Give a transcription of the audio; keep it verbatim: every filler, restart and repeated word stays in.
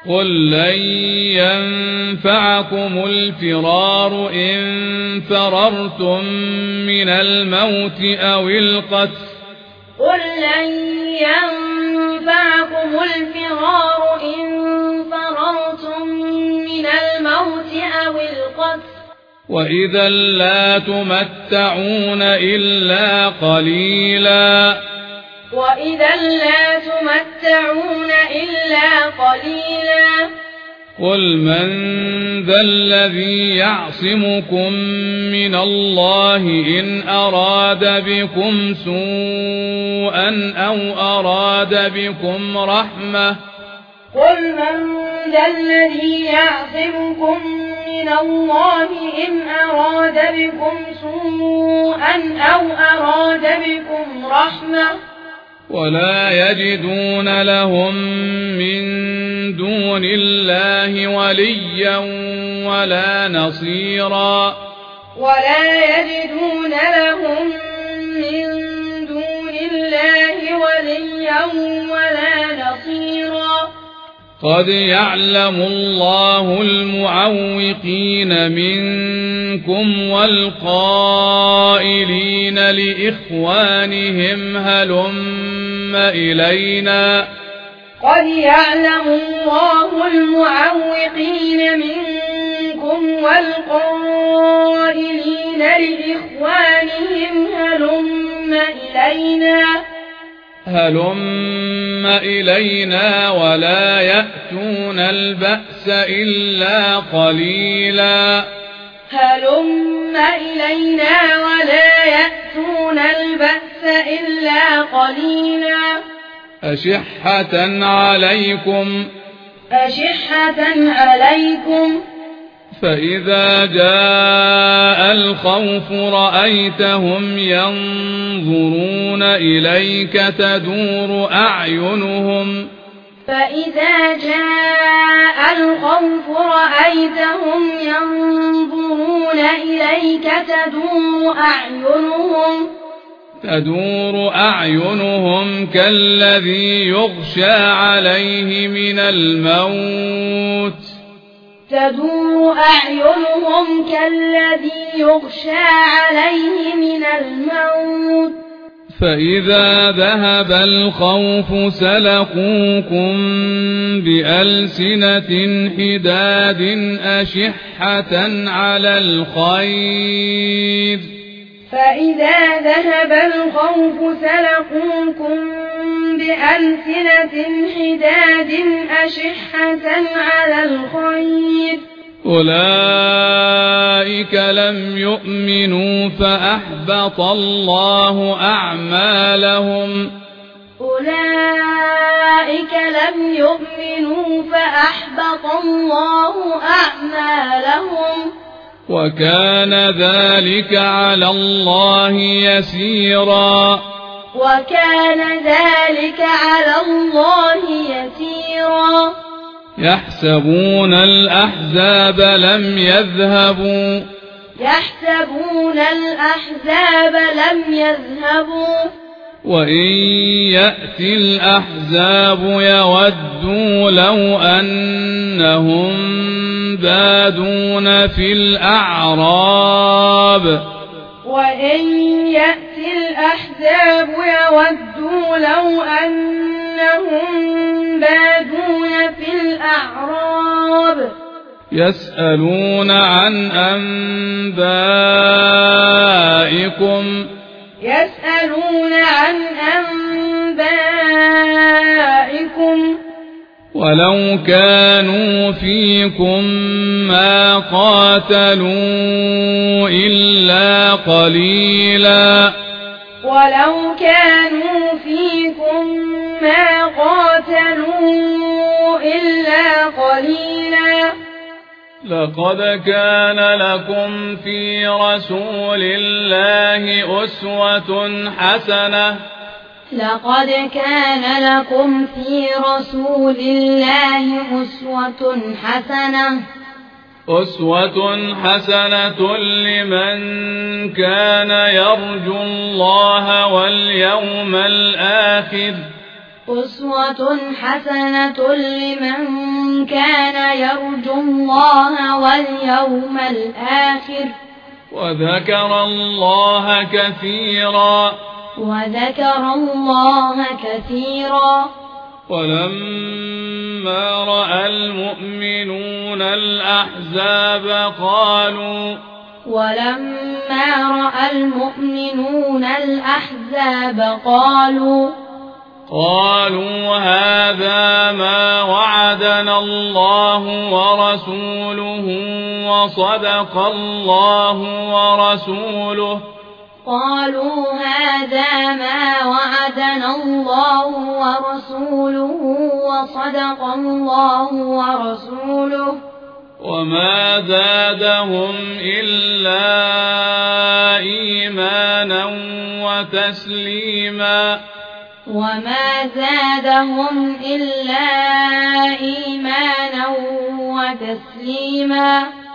قل لن ينفعكم الفرار إن فررتم من الموت أو القتل قل لن ينفعكم الفرار إن فررتم من الموت أو القتل وإذا لا تمتعون إلا قليلا وإذا لا تمتعون إلا قليلا قل من ذا الذي يعصمكم من الله إن أراد بكم سوءا أو أراد بكم رحمة قل من ذا الذي يعصمكم من الله إن أراد بكم سوءا أو أراد بكم رحمة ولا يجدون لهم من دون الله وليا ولا نصيرا ولا يجدون لهم من دون الله وليا ولا نصيرا قد يعلم الله المعوقين منكم والقائلين لإخوانهم هلم إلينا قد يعلم الله المعوقين منكم والقائلين لإخوانهم هلم إلينا هلم إلينا ولا يأتون البأس إلا قليلا هلم إلينا ولا يأتون البأس إلا قليلا أشحة عليكم أشحة عليكم فإذا جاء الخوف رأيتهم ينظرون إليك تدور أعينهم فإذا جاء الخوف رأيتهم ينظرون إليك تدور أعينهم تدور أعينهم كالذي يغشى عليه من الموت تدور أعينهم كالذي يغشى عليه من الموت فإذا ذهب الخوف سلقوكم بألسنة حداد أشحة على الخير فإذا ذهب الخوف سلقوكم بألسنة حداد أشحة على الخير أولئك لم يؤمنوا فأحبط الله أعمالهم أولئك لم يؤمنوا فأحبط الله أعمالهم وكان ذلك على الله يسيرا وكان ذلك على الله يسيرا يحسبون الأحزاب لم يذهبوا يحسبون الأحزاب لم يذهبوا وإن يأتي الأحزاب يودوا لو أنهم بادون في الأعراب وإن يأتي الأحزاب يودوا لو أنهم بادون في الأعراب يسألون عن أنبائكم يسألون عن أنبائكم ولو كانوا فيكم ما قاتلوا إلا قليلا ولو كانوا فيكم ما قاتلوا إلا قليلا لقد كان لكم في رسول الله أسوة حسنة لقد كان لكم في رسول الله أسوة حسنة أسوة حسنة لمن كان يرجو الله واليوم الآخر أسوة حسنة لمن كان يرجو الله واليوم الآخر وذكر الله كثيرا وذكر الله كثيرا ولما رأى المؤمنون الأحزاب قالوا ولما رأى المؤمنون الأحزاب قالوا قالوا هذا ما وعدنا الله ورسوله وصدق الله ورسوله قالوا هذا ما وعدنا الله ورسوله وصدق الله ورسوله وما زادهم إلا إيمانا وتسليما وما زادهم إلا إيمانا وتسليما